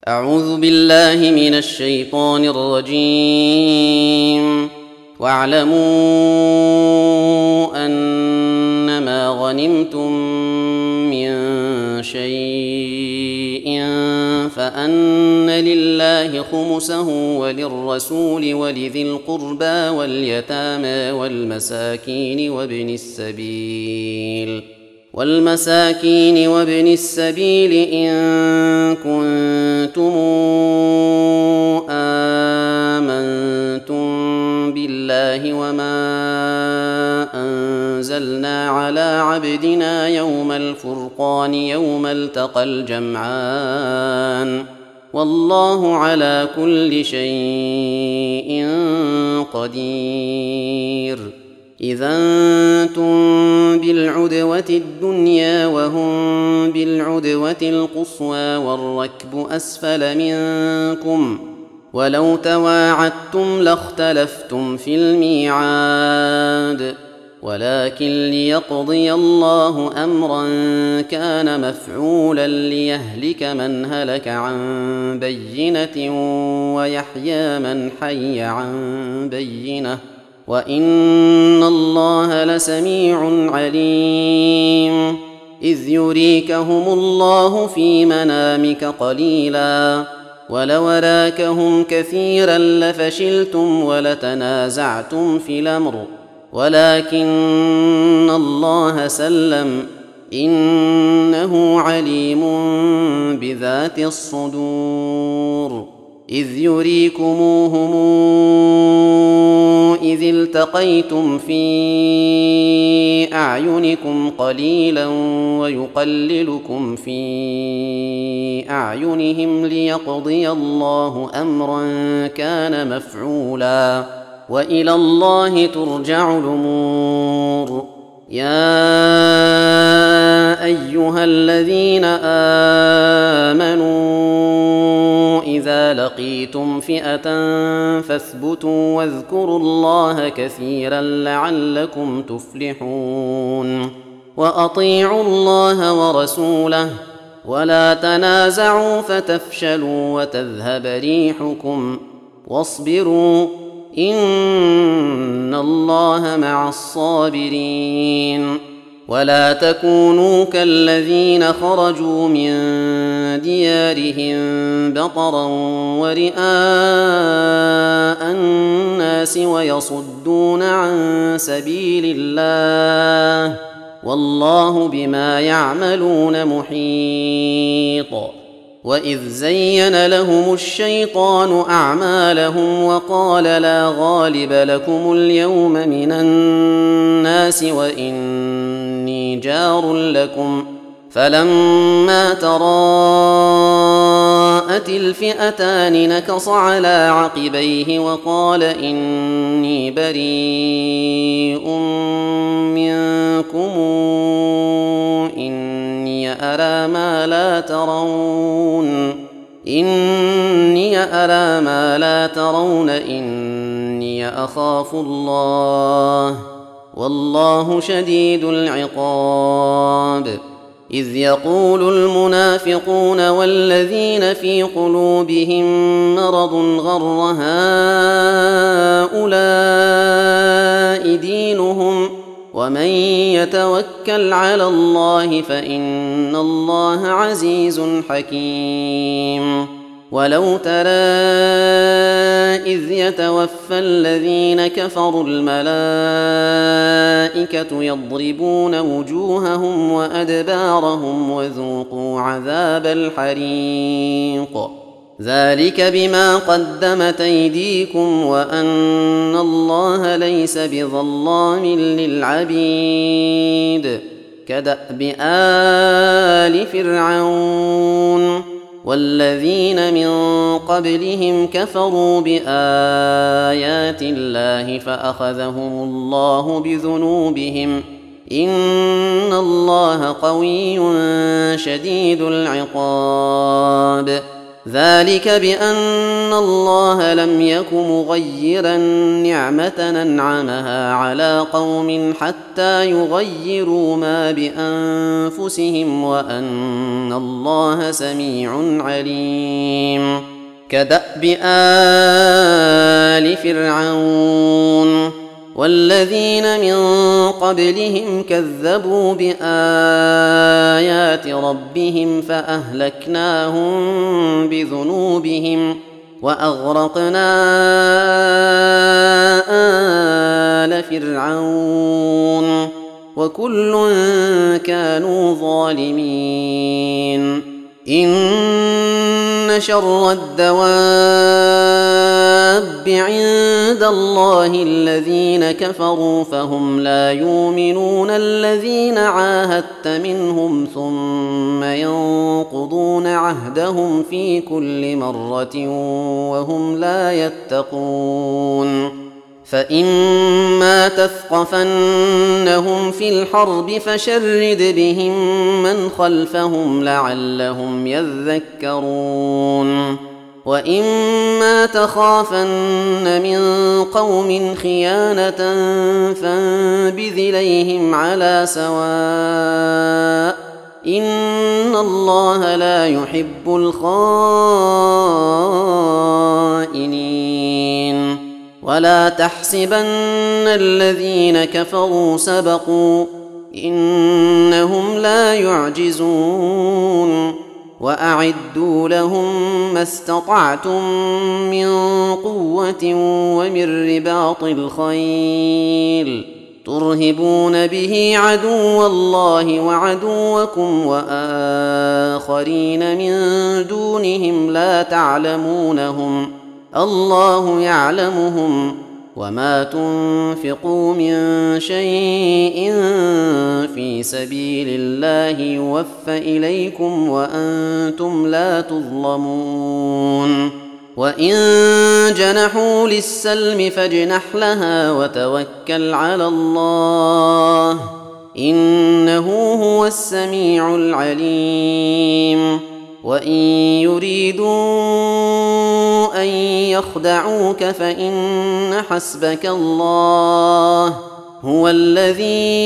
أعوذ بالله من الشيطان الرجيم. واعلموا أنما غنمتم من شيء فأن لله خمسه وللرسول ولذي القربى واليتامى والمساكين وابن السبيل إن كنتم آمنتم بالله وما أنزلنا على عبدنا يوم الفرقان يوم التقى الجمعان والله على كل شيء قدير. إذا أنتم بالعدوة الدنيا وهم بالعدوة القصوى والركب أسفل منكم ولو تواعدتم لاختلفتم في الميعاد ولكن ليقضي الله أمرا كان مفعولا ليهلك من هلك عن بينة ويحيى من حي عن بينة وإن الله لسميع عليم. إذ يريكهم الله في منامك قليلا ولو راكهم كثيرا لفشلتم ولتنازعتم في الأمر ولكن الله سلم إنه عليم بذات الصدور. إذ يريكموهم إذ التقيتم في أعينكم قليلا ويقللكم في أعينهم ليقضي الله أمرا كان مفعولا وإلى الله ترجع الأمور. يا أيها الذين آمنوا إذا لقيتم فئة فاثبتوا واذكروا الله كثيرا لعلكم تفلحون. وأطيعوا الله ورسوله ولا تنازعوا فتفشلوا وتذهب ريحكم واصبروا إن الله مع الصابرين. ولا تكونوا كالذين خرجوا من ديارهم بطرا ورئاء الناس ويصدون عن سبيل الله والله بما يعملون محيط. وإذ زين لهم الشيطان أعمالهم وقال لا غالب لكم اليوم من الناس وإني جار لكم فلما تراءت الفئتان نكص على عقبيه وقال إني بريء منكم إني أرى ما لا ترون إني أخاف الله والله شديد العقاب. إذ يقول المنافقون والذين في قلوبهم مرض غر هؤلاء دينهم ومن يتوكل على الله فإن الله عزيز حكيم. ولو ترى إذ يتوفى الذين كفروا الملائكة يضربون وجوههم وأدبارهم وذوقوا عذاب الحريق ذلك بما قدمت أيديكم وأن الله ليس بظلام للعبيد. كدأب آل فرعون والذين من قبلهم كفروا بآيات الله فأخذهم الله بذنوبهم إن الله قوي شديد العقاب. ذلك بأن الله لم يك مغيرا نعمة أنعمها على قوم حتى يغيروا ما بأنفسهم وأن الله سميع عليم. كدأب آل فرعون والذين من قبلهم كذبوا بآيات ربهم فأهلكناهم بذنوبهم وأغرقنا آل فرعون وكل كانوا ظالمين. إن شر الدواب عند الله الذين كفروا فهم لا يؤمنون الذين عاهدت منهم ثم ينقضون عهدهم في كل مرة وهم لا يتقون. فإما تثقفنهم في الحرب فشرد بهم من خلفهم لعلهم يذكرون. وإما تخافن من قوم خيانة فانبذ إليهم على سواء إن الله لا يحب الخائنين. ولا تحسبن الذين كفروا سبقوا إنهم لا يعجزون. وأعدوا لهم ما استطعتم من قوة ومن رباط الخيل ترهبون به عدو الله وعدوكم وآخرين من دونهم لا تعلمونهم الله يعلمهم. وما تنفقوا من شيء في سبيل الله يوفى إليكم وأنتم لا تظلمون. وإن جنحوا للسلم فاجنح لها وتوكل على الله إنه هو السميع العليم. وإن يريدوا أن يخدعوك فإن حسبك الله هو الذي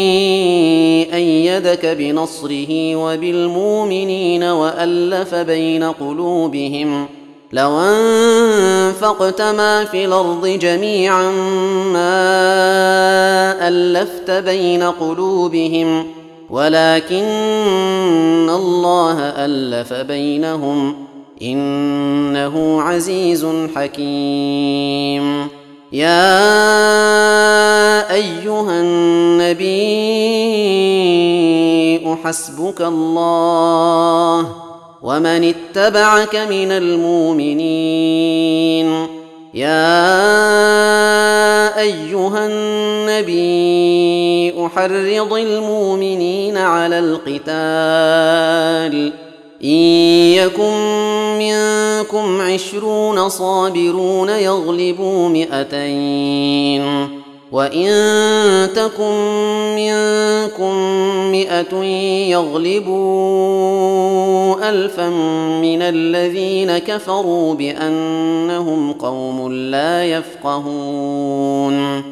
أيدك بنصره وبالمؤمنين وألف بين قلوبهم لو أنفقت ما في الأرض جميعا ما ألفت بين قلوبهم ولكن الله ألف بينهم إنه عزيز حكيم. يا أيها النبي حسبك الله ومن اتبعك من المؤمنين. يا أيها النبي حرض المؤمنين على القتال إن يكن منكم 20 صابرون يغلبوا 200 وإن تكن منكم 100 يغلبوا 1000 من الذين كفروا بأنهم قوم لا يفقهون.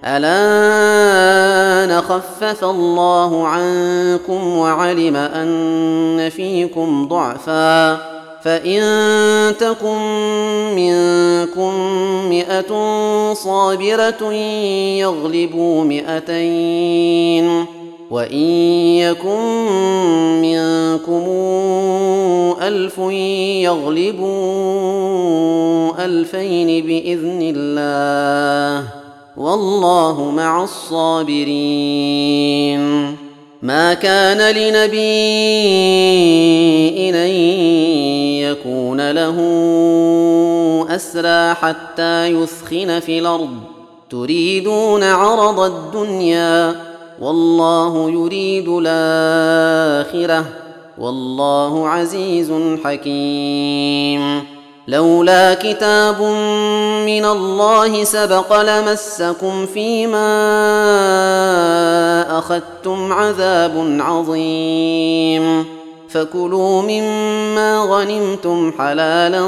الآن خفف الله عنكم وعلم أن فيكم ضعفا فإن تكن منكم 100 صابرة يغلبوا 200 وإن يكن منكم 1000 يغلبوا 2000 بإذن الله والله مع الصابرين. ما كان لنبي أن يكون له أسرى حتى يثخن في الأرض تريدون عرض الدنيا والله يريد الآخرة والله عزيز حكيم. لولا كتاب من الله سبق لمسكم فيما أخذتم عذاب عظيم. فكلوا مما غنمتم حلالا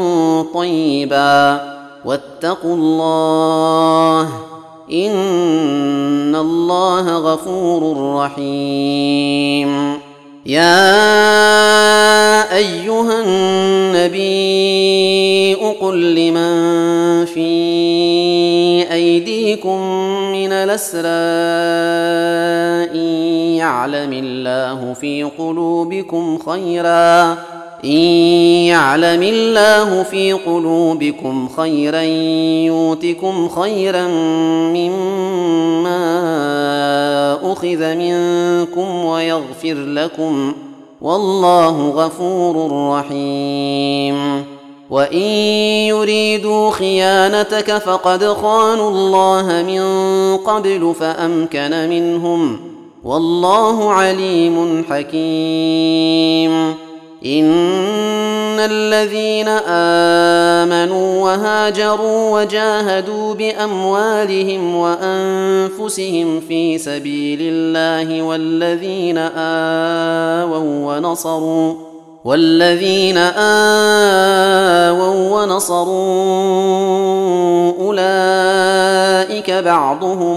طيبا واتقوا الله إن الله غفور رحيم. يا أيها النبي قل لمن في أيديكم من الأسرى إن يعلم الله في قلوبكم خيرا يؤتكم خيرا مما أخذ منكم ويغفر لكم والله غفور رحيم. وإن يريدوا خيانتك فقد خانوا الله من قبل فأمكن منهم والله عليم حكيم. إن الذين آمنوا وهاجروا وجاهدوا بأموالهم وأنفسهم في سبيل الله والذين آووا ونصروا أولئك بعضهم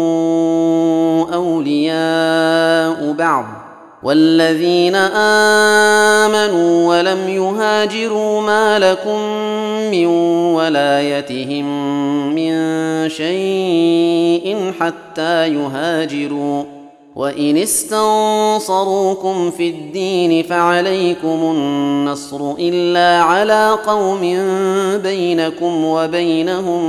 أولياء بعض والذين آمنوا ولم يهاجروا ما لكم من ولايتهم من شيء حتى يهاجروا وإن استنصروكم في الدين فعليكم النصر إلا على قوم بينكم وبينهم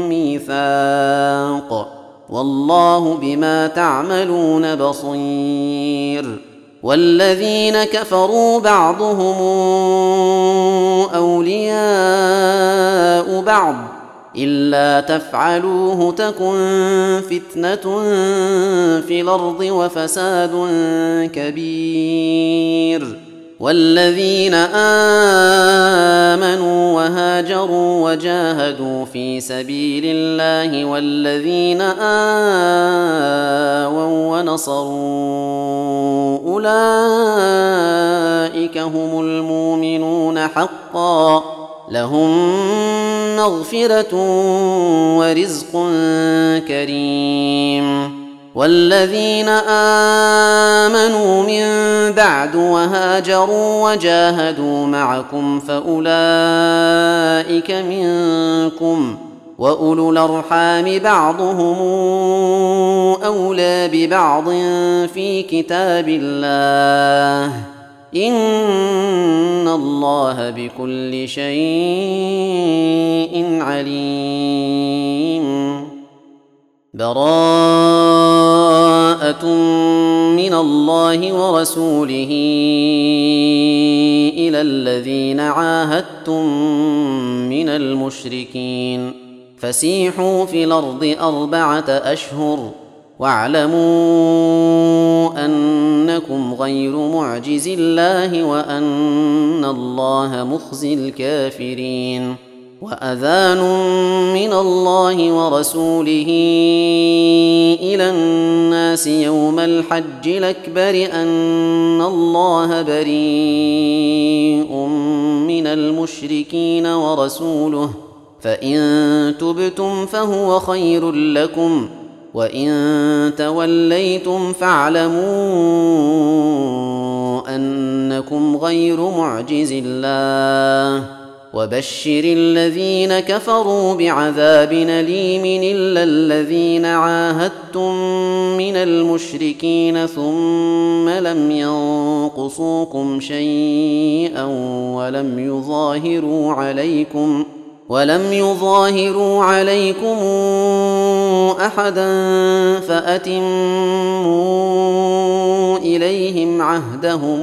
ميثاق والله بما تعملون بصير. والذين كفروا بعضهم أولياء بعض إلا تفعلوه تكن فتنة في الأرض وفساد كبير. والذين آمنوا وهاجروا وجاهدوا في سبيل الله والذين آووا ونصروا أولئك هم المؤمنون حقا لهم مغفرة ورزق كريم. والذين آمنوا من بعد وهاجروا وجاهدوا معكم فأولئك منكم وأولو الأرحام بعضهم أولى ببعض في كتاب الله إن الله بكل شيء عليم. براءة من الله ورسوله إلى الذين عاهدتم من المشركين فسيحوا في الأرض 4 أشهر واعلموا أنكم غير معجز الله وأن الله مخزي الكافرين. وأذان من الله ورسوله إلى الناس يوم الحج الأكبر أن الله بريء من المشركين ورسوله فإن تبتم فهو خير لكم وإن توليتم فاعلموا أنكم غير معجز الله وبشر الذين كفروا بعذاب أليم إلا الذين عاهدتم من المشركين ثم لم ينقصوكم شيئا ولم يظاهروا عليكم أحدا فأتموا إليهم عهدهم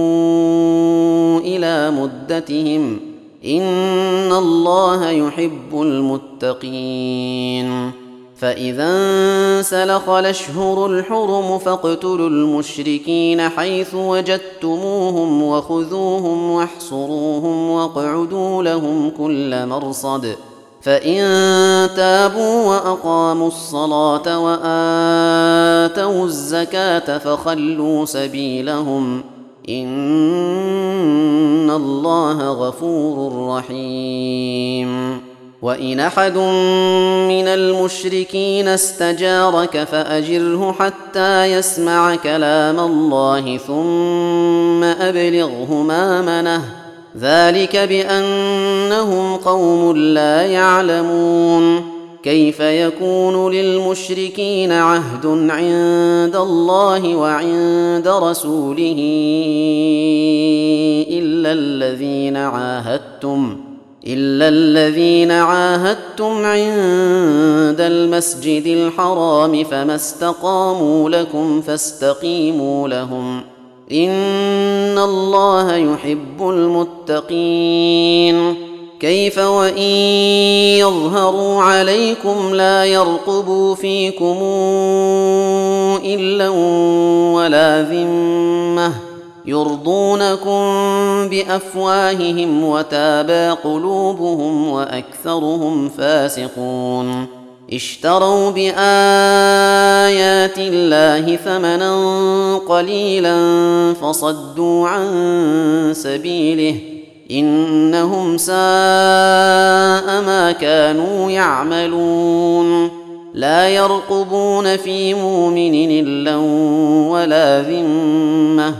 إلى مدتهم إن الله يحب المتقين. فإذا انسلخ الأشهر الحرم فاقتلوا المشركين حيث وجدتموهم وخذوهم واحصروهم واقعدوا لهم كل مرصد فإن تابوا وأقاموا الصلاة وآتوا الزكاة فخلوا سبيلهم إن الله غفور رحيم. وإن أحد من المشركين استجارك فأجره حتى يسمع كلام الله ثم أبلغه مأمنه، ذلك بأنهم قوم لا يعلمون. كيف يكون للمشركين عهد عند الله وعند رسوله إلا الذين عاهدتم عند المسجد الحرام، فما استقاموا لكم فاستقيموا لهم، إن الله يحب المتقين. كيف وإن يظهروا عليكم لا يرقبوا فيكم إلا ولا ذمة، يرضونكم بأفواههم وتابى قلوبهم وأكثرهم فاسقون. اشتروا بآيات الله ثمنا قليلا فصدوا عن سبيله، إنهم ساء ما كانوا يعملون. لا يرقبون في مؤمن إلا ولا ذمة،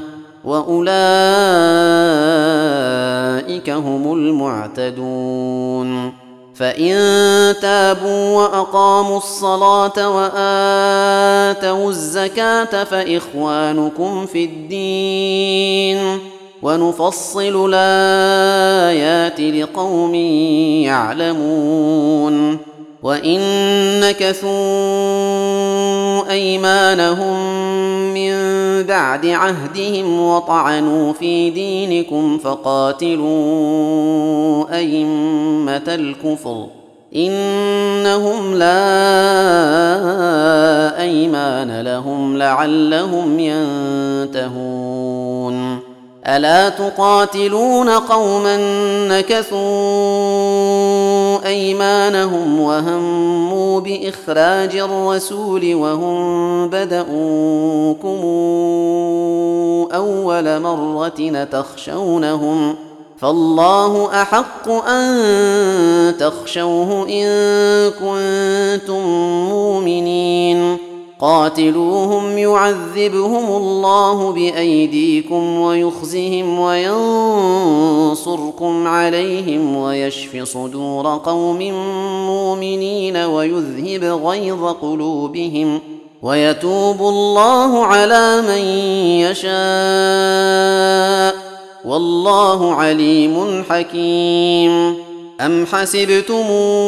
وأولئك هم المعتدون. فإن تابوا وأقاموا الصلاة وآتوا الزكاة فإخوانكم في الدين، ونفصل الآيات لقوم يعلمون. وإن نكثوا أيمانهم من بعد عهدهم وطعنوا في دينكم فقاتلوا أئمة الكفر، إنهم لا أيمان لهم لعلهم ينتهون. ألا تقاتلون قوما نكثوا أيمانهم وهموا بإخراج الرسول وهم بدؤوكم أول مرة تخشونهم، فالله أحق أن تخشوه إن كنتم مؤمنين. قاتلوهم يعذبهم الله بأيديكم ويخزهم وينصركم عليهم ويشف صدور قوم مؤمنين ويذهب غيظ قلوبهم ويتوب الله على من يشاء، والله عليم حكيم. أم حسبتم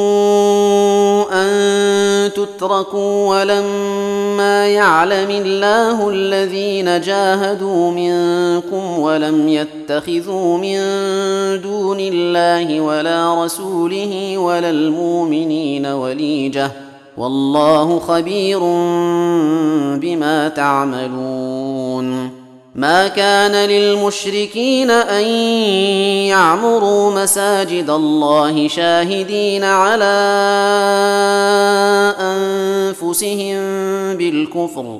أن تتركوا ولما يعلم الله الذين جاهدوا منكم ولم يتخذوا من دون الله ولا رسوله ولا المؤمنين وليجة، والله خبير بما تعملون. ما كان للمشركين أن يعمروا مساجد الله شاهدين على أنفسهم بالكفر،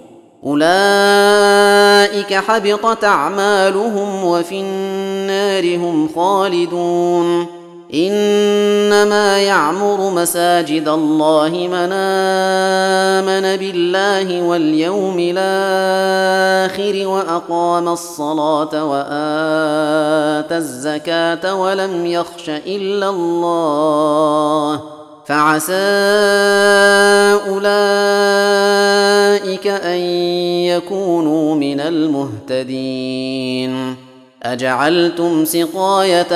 أولئك حبطت أعمالهم وفي النار هم خالدون. إنما يعمر مساجد الله من آمن بالله واليوم الآخر وأقام الصلاة وآتى الزكاة ولم يخش إلا الله، فعسى أولئك أن يكونوا من المهتدين. أجعلتم سقاية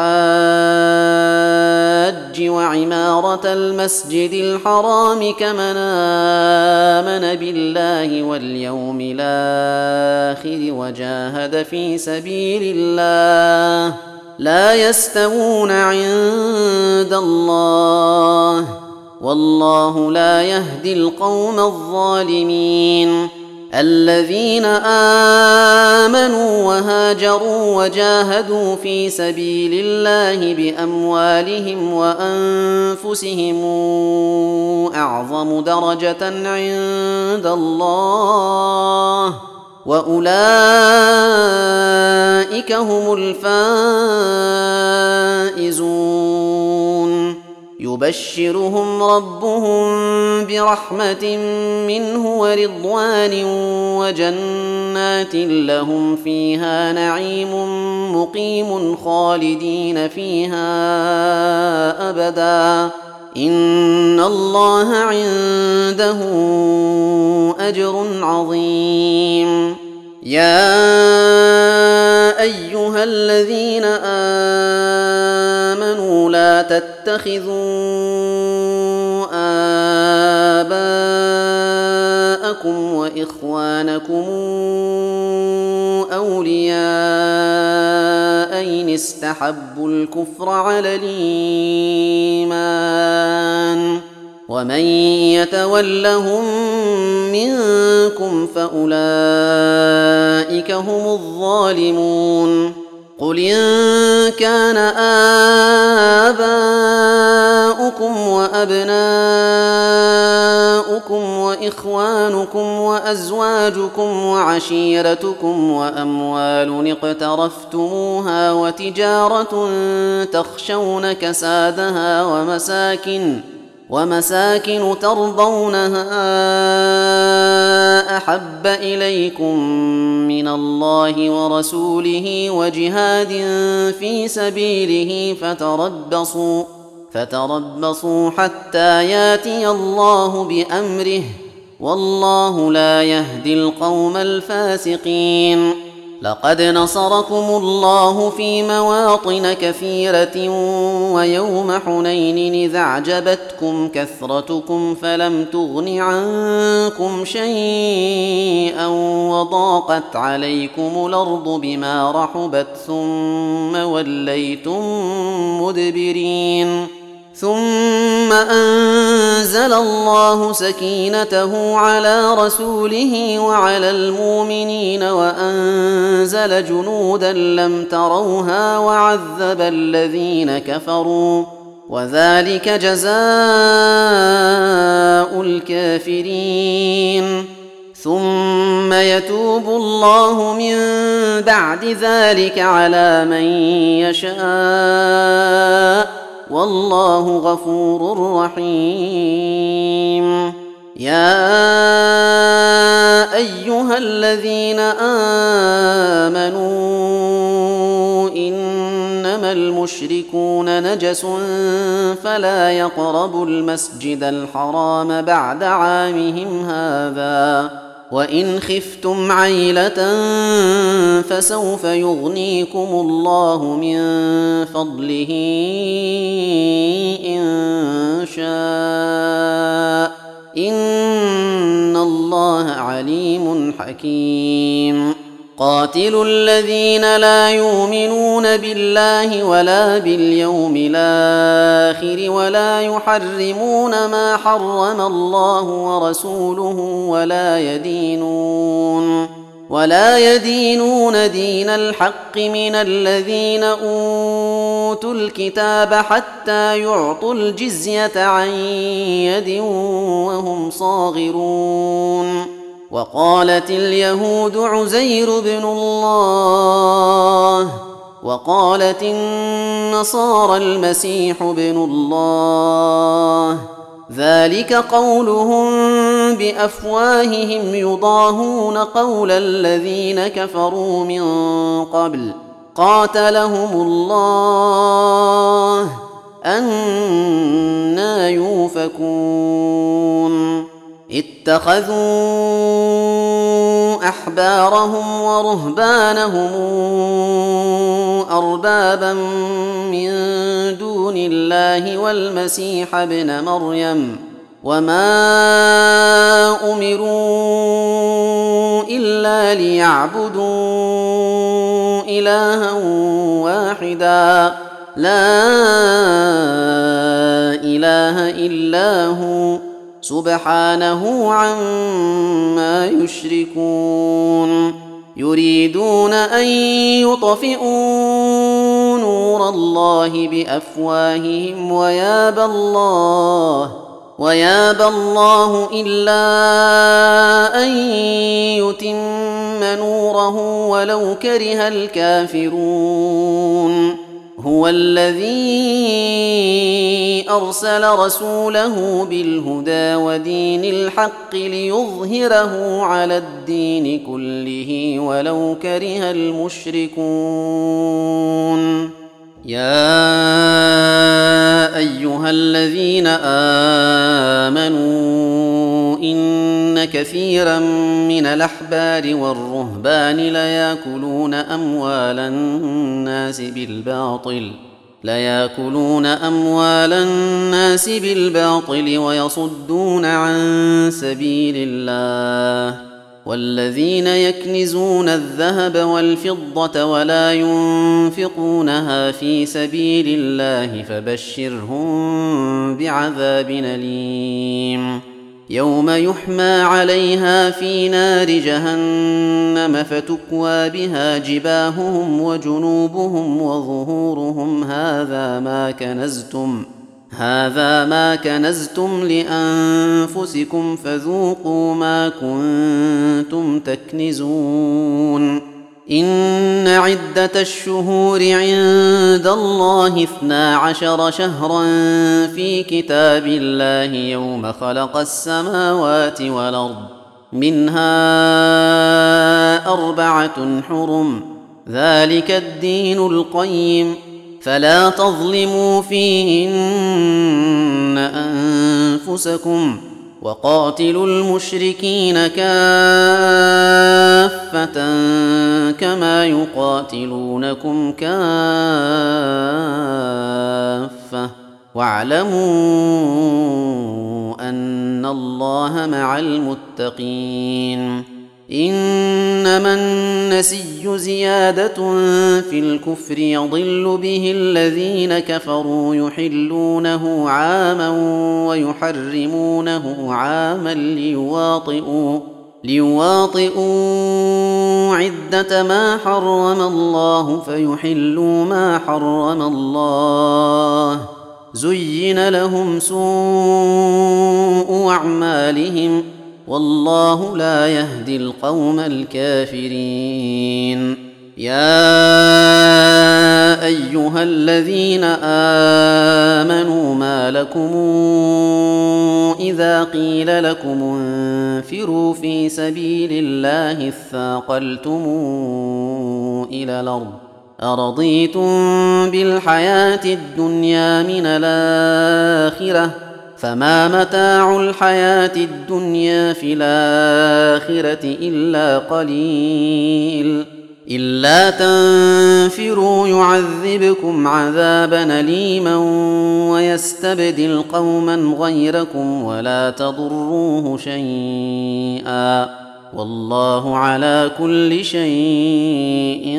الحاج وعمارة المسجد الحرام كمن آمن بالله واليوم الآخر وجاهد في سبيل الله لا يستوون عند الله، والله لا يهدي القوم الظالمين. الذين آمنوا وهاجروا وجاهدوا في سبيل الله بأموالهم وأنفسهم أعظم درجة عند الله، وأولئك هم الفائزون. يبشرهم ربهم برحمة منه ورضوان وجنات لهم فيها نعيم مقيم خالدين فيها أبدا إن الله عنده أجر عظيم. يا أيها الذين آمنوا لا تتخذوا آباءكم وإخوانكم أولياء إن استحبوا الكفر على الإيمان ومن يتولهم منكم فأولئك هم الظالمون. قل إن كان آباؤكم وأبناؤكم وإخوانكم وأزواجكم وعشيرتكم وأموال اقترفتموها وتجارة تخشون كسادها ومساكن ترضونها أحب إليكم من الله ورسوله وجهاد في سبيله فتربصوا حتى ياتي الله بأمره والله لا يهدي القوم الفاسقين. لقد نصركم الله في مواطن كثيرة ويوم حنين إذ أعجبتكم كثرتكم فلم تغن عنكم شيئا وضاقت عليكم الأرض بما رحبت ثم وليتم مدبرين. ثم أنزل الله سكينته على رسوله وعلى المؤمنين وأنزل جنودا لم تروها وعذب الذين كفروا وذلك جزاء الكافرين. ثم يتوب الله من بعد ذلك على من يشاء والله غفور رحيم. يا أيها الذين آمنوا إنما المشركون نجس فلا يقربوا المسجد الحرام بعد عامهم هذا وإن خفتم عيلة فسوف يغنيكم الله من فضله إن شاء إن الله عليم حكيم. قاتلوا الذين لا يؤمنون بالله ولا باليوم الآخر ولا يحرمون ما حرم الله ورسوله ولا يدينون دين الحق من الذين أوتوا الكتاب حتى يعطوا الجزية عن يد وهم صاغرون. وقالت اليهود عزير بن الله وقالت النصارى المسيح بن الله ذلك قولهم بأفواههم يضاهون قول الذين كفروا من قبل قاتلهم الله أنى يؤفكون. اتخذوا أحبارهم ورهبانهم أربابا من دون الله والمسيح ابن مريم وما أمروا إلا ليعبدوا إلها واحدا لا إله إلا هو سبحانه عما يشركون. يريدون أن يطفئوا نور الله بأفواههم ويابى الله إلا أن يتم نوره ولو كره الكافرون هو الذي أرسل رسوله بالهدى ودين الحق ليظهره على الدين كله ولو كره المشركون يا أيها الذين آمنوا إن كثيرا من الأحبار والرهبان ليأكلون أموال الناس بالباطل ويصدون عن سبيل الله والذين يكنزون الذهب والفضة ولا ينفقونها في سبيل الله فبشرهم بعذاب أليم يوم يحمى عليها في نار جهنم فتكوى بها جباههم وجنوبهم وظهورهم هذا ما كنزتم لأنفسكم فذوقوا ما كنتم تكنزون إن عدة الشهور عند الله 12 شهرا في كتاب الله يوم خلق السماوات والأرض منها 4 حرم ذلك الدين القيم فلا تظلموا فيهن أنفسكم وقاتلوا المشركين كافة كما يقاتلونكم كافة واعلموا أن الله مع المتقين إنما النسي زيادة في الكفر يضل به الذين كفروا يحلونه عاما ويحرمونه عاما ليواطئوا عدة ما حرم الله فيحلوا ما حرم الله زين لهم سوء أعمالهم والله لا يهدي القوم الكافرين يا أيها الذين آمنوا ما لكم إذا قيل لكم انفروا في سبيل الله اثاقلتم إلى الأرض أرضيتم بالحياة الدنيا من الآخرة فما متاع الحياة الدنيا في الآخرة إلا قليل إلا تنفروا يعذبكم عذابا أليما ويستبدل قوما غيركم ولا تضروه شيئا والله على كل شيء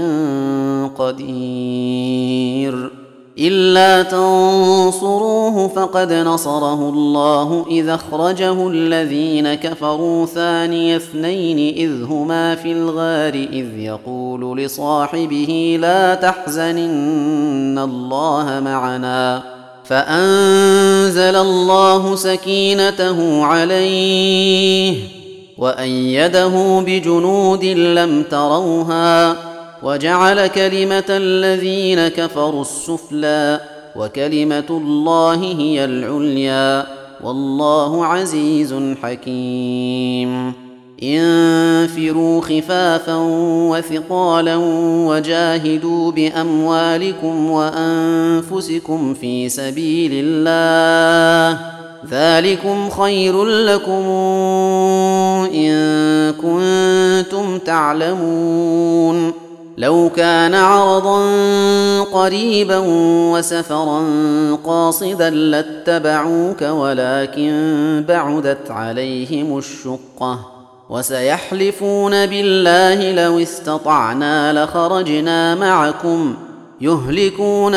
قدير إلا تنصروه فقد نصره الله إذ أخرجه الذين كفروا ثاني اثنين إذ هما في الغار إذ يقول لصاحبه لا تحزن إن الله معنا فأنزل الله سكينته عليه وأيده بجنود لم تروها وجعل كلمة الذين كفروا السفلى وكلمة الله هي العليا والله عزيز حكيم انفروا خفافا وثقالا وجاهدوا بأموالكم وأنفسكم في سبيل الله ذلكم خير لكم إن كنتم تعلمون لو كان عرضا قريبا وسفرا قاصدا لاتبعوك ولكن بعدت عليهم الشقة وسيحلفون بالله لو استطعنا لخرجنا معكم يهلكون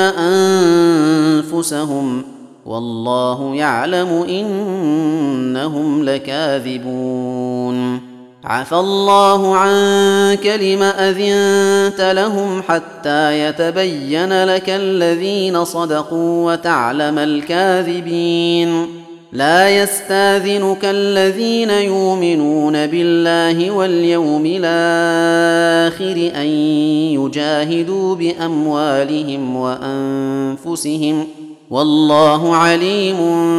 أنفسهم والله يعلم إنهم لكاذبون عفى الله عنك لم أذنت لهم حتى يتبين لك الذين صدقوا وتعلم الكاذبين لا يستاذنك الذين يؤمنون بالله واليوم الآخر أن يجاهدوا بأموالهم وأنفسهم والله عليم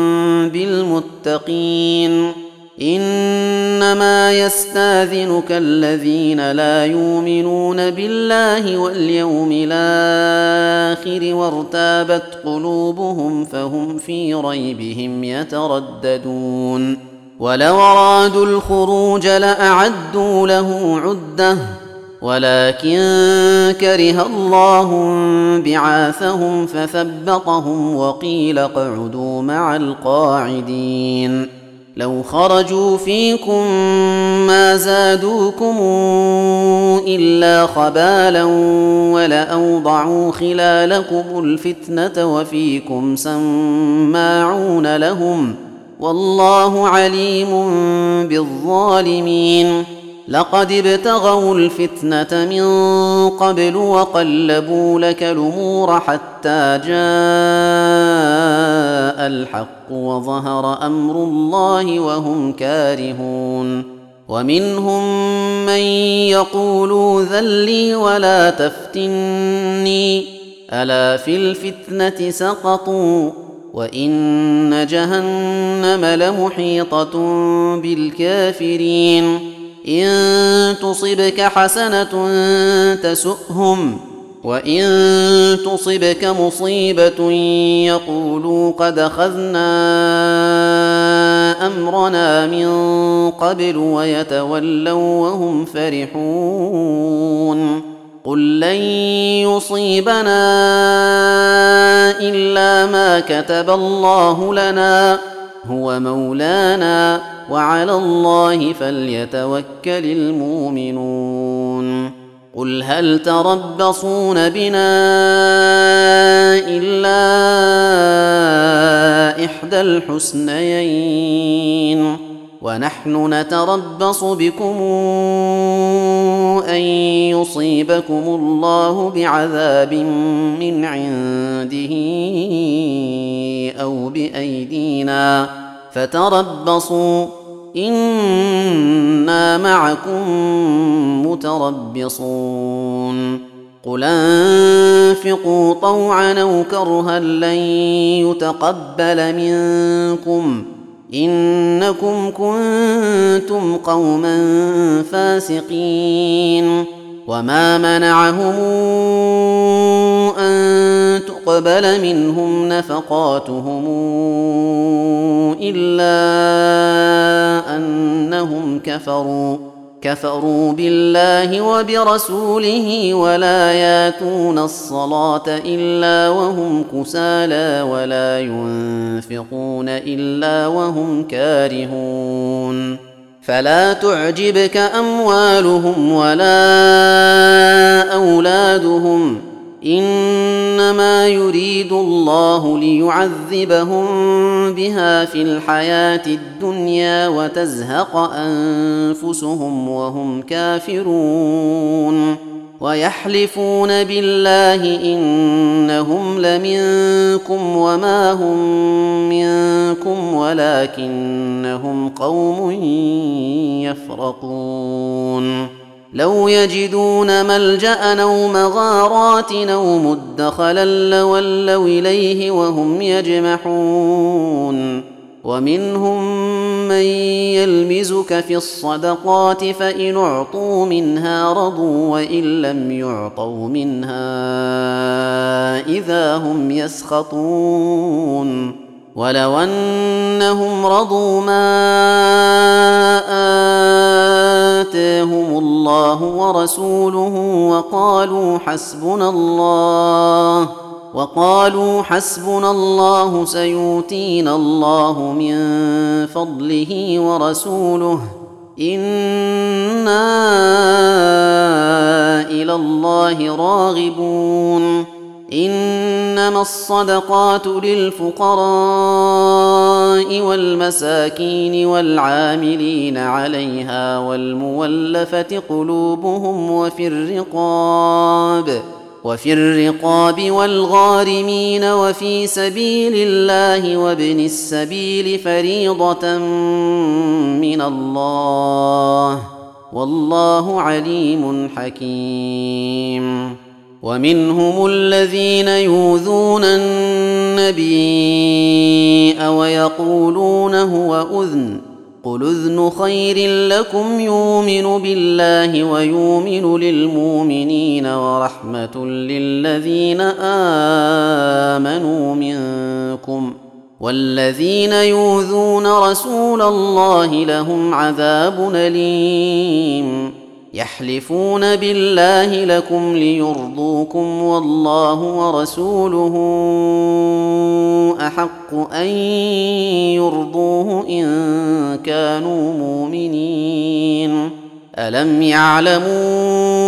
بالمتقين. إنما يستاذنك الذين لا يؤمنون بالله واليوم الآخر وارتابت قلوبهم فهم في ريبهم يترددون. ولو أرادوا الخروج لأعدوا له عدة ولكن كره الله بعاثهم فثبطهم وقيل اقعدوا مع القاعدين. لو خرجوا فيكم ما زادوكم إلا خبالا ولأوضعوا خلالكم الفتنة وفيكم سماعون لهم والله عليم بالظالمين. لقد ابتغوا الفتنة من قبل وقلبوا لك الأمور حتى جاء الحق وظهر أمر الله وهم كارهون. ومنهم من يقول ذل لي ولا تفتني ألا في الفتنة سقطوا وإن جهنم لمحيطة بالكافرين. إن تصبك حسنة تسؤهم وإن تصبك مصيبة يقولوا قد أخذنا أمرنا من قبل ويتولوا وهم فرحون. قل لن يصيبنا إلا ما كتب الله لنا هو مولانا وعلى الله فليتوكل المؤمنون. قل هل تربصون بنا إلا إحدى الحسنيين ونحن نتربص بكم أن يصيبكم الله بعذاب من عنده أو بأيدينا فتربصوا إنا معكم متربصون. قل أنفقوا طوعا أو كرها لن يتقبل منكم إنكم كنتم قوما فاسقين. وما منعهم أن تقبل منهم نفقاتهم إلا أنهم كفروا بالله وبرسوله ولا ياتون الصلاة إلا وهم كسالى ولا ينفقون إلا وهم كارهون. فلا تعجبك أموالهم ولا أولادهم إنما يريد الله ليعذبهم بها في الحياة الدنيا وتزهق أنفسهم وهم كافرون. ويحلفون بالله إنهم لمنكم وما هم منكم ولكنهم قوم يفرقون. لو يجدون ملجأ أو مغارات أو مدخلا لولوا إليه وهم يجمحون. ومنهم من يلمزك في الصدقات فإن أعطوا منها رضوا وإن لم يعطوا منها إذا هم يسخطون. ولو أنهم رضوا ما آتاهم الله ورسوله وقالوا حسبنا الله سيؤتينا الله من فضله ورسوله إنا إلى الله راغبون. إنما الصدقات للفقراء والمساكين والعاملين عليها والمولفة قلوبهم وفي الرقاب والغارمين وفي سبيل الله وابن السبيل فريضة من الله والله عليم حكيم. ومنهم الذين يؤذون النبي ويقولون هو أذن قل أذن خير لكم يؤمن بالله ويؤمن للمؤمنين ورحمة للذين آمنوا منكم والذين يؤذون رسول الله لهم عذاب أليم. يحلفون بالله لكم ليرضوكم والله ورسوله أحق أن يرضوه إن كانوا مؤمنين. ألم يعلموا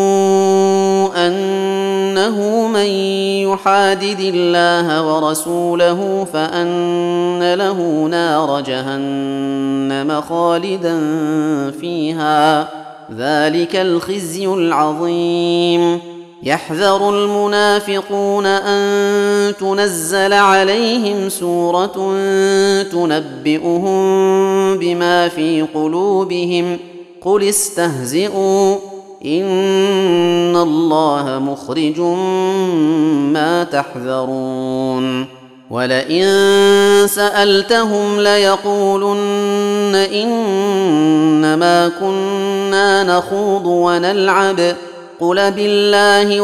أنه من يحادد الله ورسوله فأن له نار جهنم خالدا فيها ذلك الخزي العظيم. يحذر المنافقون أن تنزل عليهم سورة تنبئهم بما في قلوبهم قل استهزئوا إن الله مخرج ما تحذرون. ولئن سألتهم ليقولن إنما كنا نخوض ونلعب قل بالله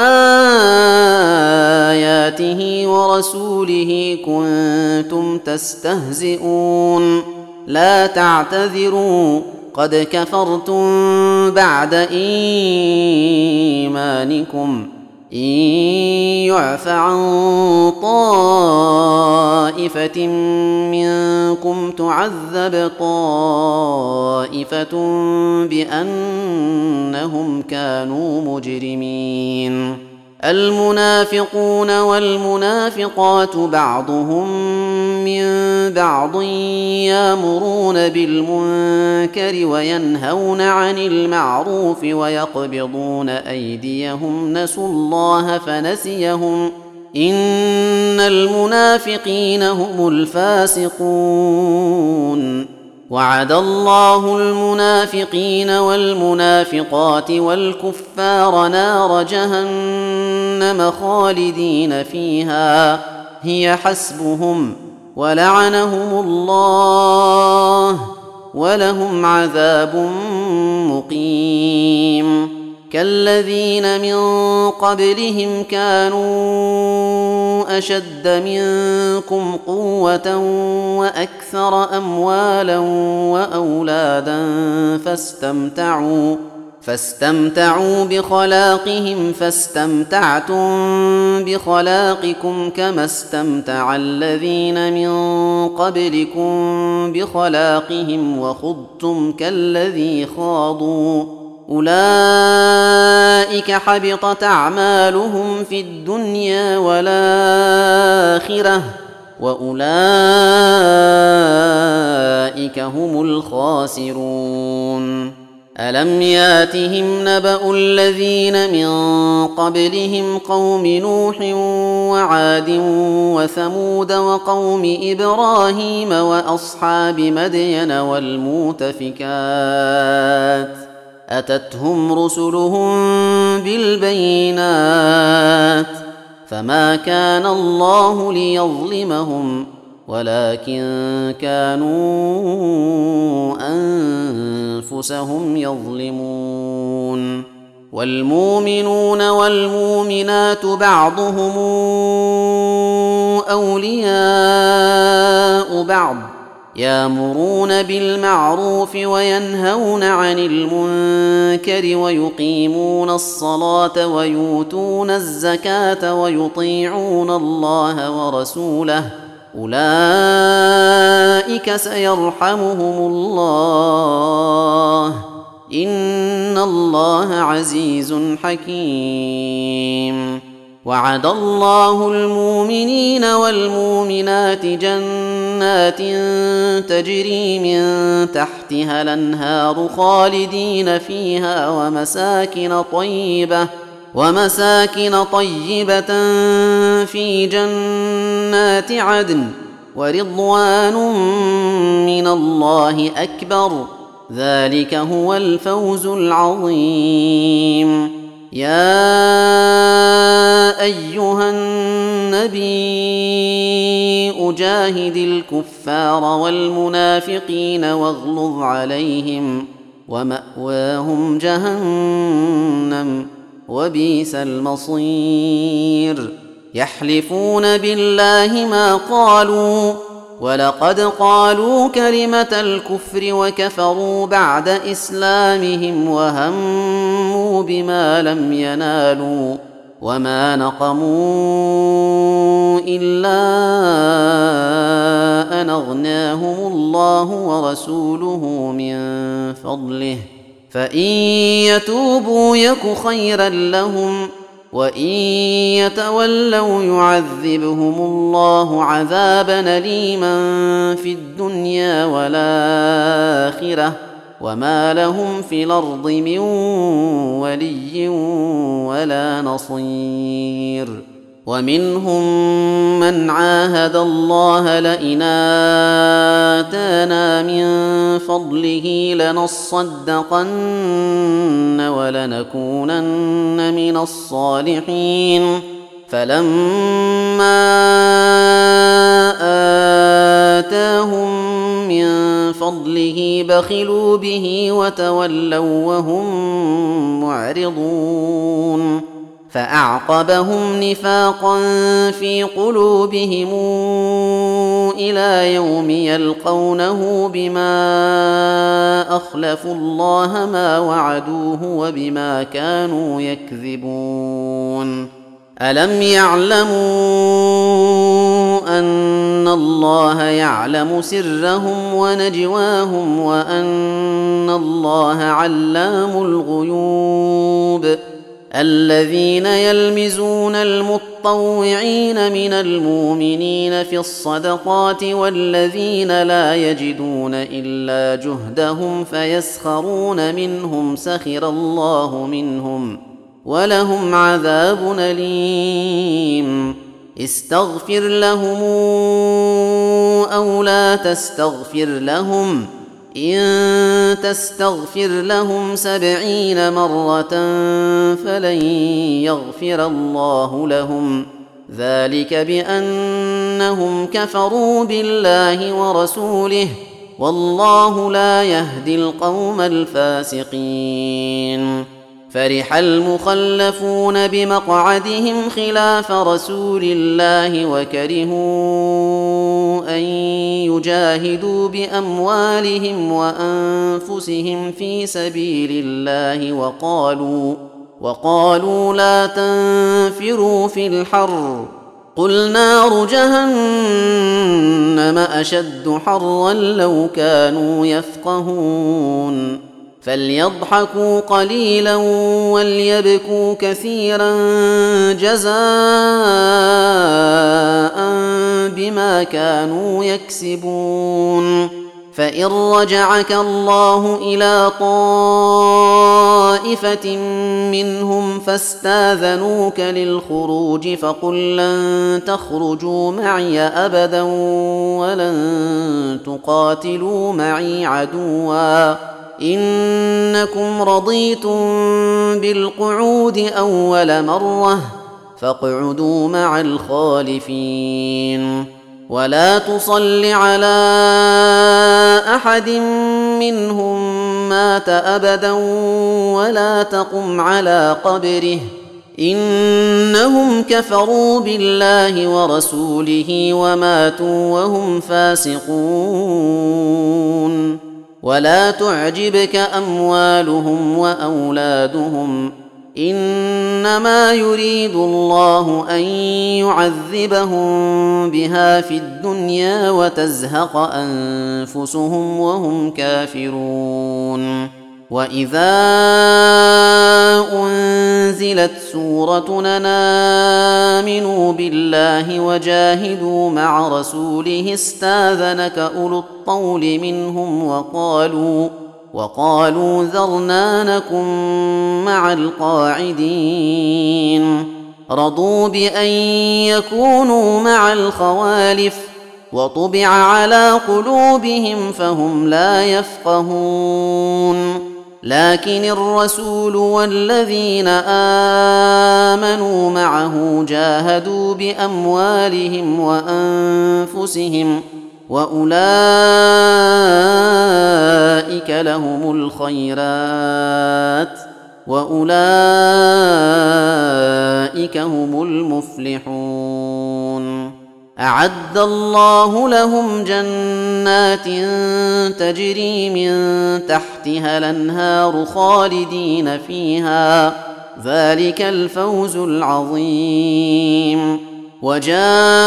وآياته ورسوله كنتم تستهزئون لا تعتذروا قد كفرتم بعد إيمانكم إن يعف عن طائفة منكم تعذب طائفة بأنهم كانوا مجرمين. المنافقون والمنافقات بعضهم من بعض يأمرون بالمنكر وينهون عن المعروف ويقبضون أيديهم نسوا الله فنسيهم إن المنافقين هم الفاسقون. وعد الله المنافقين والمنافقات والكفار نار جهنم خالدين فيها هي حسبهم ولعنهم الله ولهم عذاب مقيم. كالذين من قبلهم كانوا أشد منكم قوة وأكثر أموالا وأولادا فاستمتعوا بخلاقهم فاستمتعتم بخلاقكم كما استمتع الذين من قبلكم بخلاقهم وخضتم كالذي خاضوا أولئك حبطت أعمالهم في الدنيا والآخرة وأولئك هم الخاسرون. ألم ياتهم نبأ الذين من قبلهم قوم نوح وعاد وثمود وقوم إبراهيم وأصحاب مدين والمؤتفكات أتتهم رسلهم بالبينات فما كان الله ليظلمهم ولكن كانوا أنفسهم يظلمون. والمؤمنون والمؤمنات بعضهم أولياء بعض يأمرون بالمعروف وينهون عن المنكر ويقيمون الصلاة ويؤتون الزكاة ويطيعون الله ورسوله أولئك سيرحمهم الله إن الله عزيز حكيم. وعد الله المؤمنين والمؤمنات جنات تجري من تحتها الأنهار خالدين فيها ومساكن طيبة في جنات عدن ورضوان من الله أكبر، ذلك هو الفوز العظيم. يا أيها النبي جاهد الكفار والمنافقين واغلظ عليهم، ومأواهم جهنم وبئس المصير. يحلفون بالله ما قالوا ولقد قالوا كلمة الكفر وكفروا بعد إسلامهم وهموا بما لم ينالوا، وما نقموا إلا أن أغناهم الله ورسوله من فضله، فإن يتوبوا يك خيرا لهم، وإن يتولوا يعذبهم الله عذابا أليما في الدنيا والآخرة، وما لهم في الأرض من ولي ولا نصير. ومنهم من عاهد الله لئن آتانا من فضله لنصدقن ولنكونن من الصالحين، فلما آتاهم من فضله بخلوا به وتولوا وهم معرضون، فأعقبهم نفاقا في قلوبهم إلى يوم يلقونه بما أخلفوا الله ما وعدوه وبما كانوا يكذبون. ألم يعلموا أن الله يعلم سرهم ونجواهم وأن الله علام الغيوب؟ الذين يلمزون المطوعين من المؤمنين في الصدقات والذين لا يجدون إلا جهدهم فيسخرون منهم سخر الله منهم ولهم عذاب أليم. استغفر لهم أو لا تستغفر لهم، إن تستغفر لهم 70 مرة فلن يغفر الله لهم، ذلك بأنهم كفروا بالله ورسوله، والله لا يهدي القوم الفاسقين. فرح المخلفون بمقعدهم خلاف رسول الله وكرهوا أن يجاهدوا بأموالهم وأنفسهم في سبيل الله وقالوا لا تنفروا في الحر، قل نار جهنم أشد حرا لو كانوا يفقهون. فليضحكوا قليلا وليبكوا كثيرا جزاء بما كانوا يكسبون. فإن رجعك الله إلى طائفة منهم فاستاذنوك للخروج فقل لن تخرجوا معي أبدا ولن تقاتلوا معي عدوا، إنكم رضيتم بالقعود أول مرة فاقعدوا مع الخالفين، ولا تصل على أحد منهم مات أبدا ولا تقم على قبره، إنهم كفروا بالله ورسوله وماتوا وهم فاسقون. ولا تعجبك أموالهم وأولادهم، إنما يريد الله أن يعذبهم بها في الدنيا وتزهق أنفسهم وهم كافرون. وإذا أنزلت سورة آمنوا بالله وجاهدوا مع رسوله استاذنك أولو الطول منهم وقالوا ذرنا نكن مع القاعدين رضوا بأن يكونوا مع الخوالف وطبع على قلوبهم فهم لا يفقهون لكن الرسول والذين آمنوا معه جاهدوا بأموالهم وأنفسهم وأولئك لهم الخيرات وأولئك هم المفلحون أعد الله لهم جنات تجري من تحتها الأنهار خالدين فيها ذلك الفوز العظيم وجاء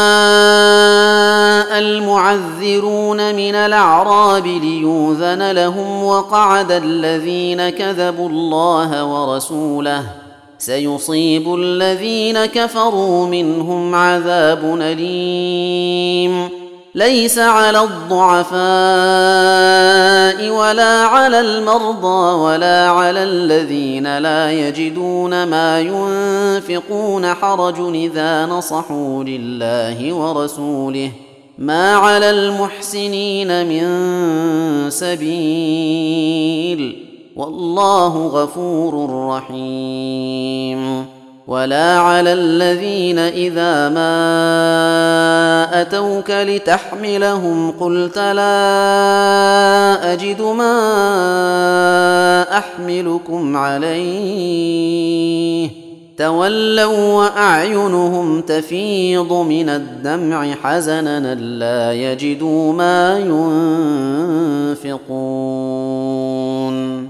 المعذرون من الأعراب ليؤذن لهم وقعد الذين كذبوا الله ورسوله سيصيب الذين كفروا منهم عذاب أليم ليس على الضعفاء ولا على المرضى ولا على الذين لا يجدون ما ينفقون حرج إذا نصحوا لله ورسوله ما على المحسنين من سبيل والله غفور رحيم ولا على الذين إذا ما أتوك لتحملهم قلت لا أجد ما أحملكم عليه تولوا وأعينهم تفيض من الدمع حزنا لا يجدوا ما ينفقون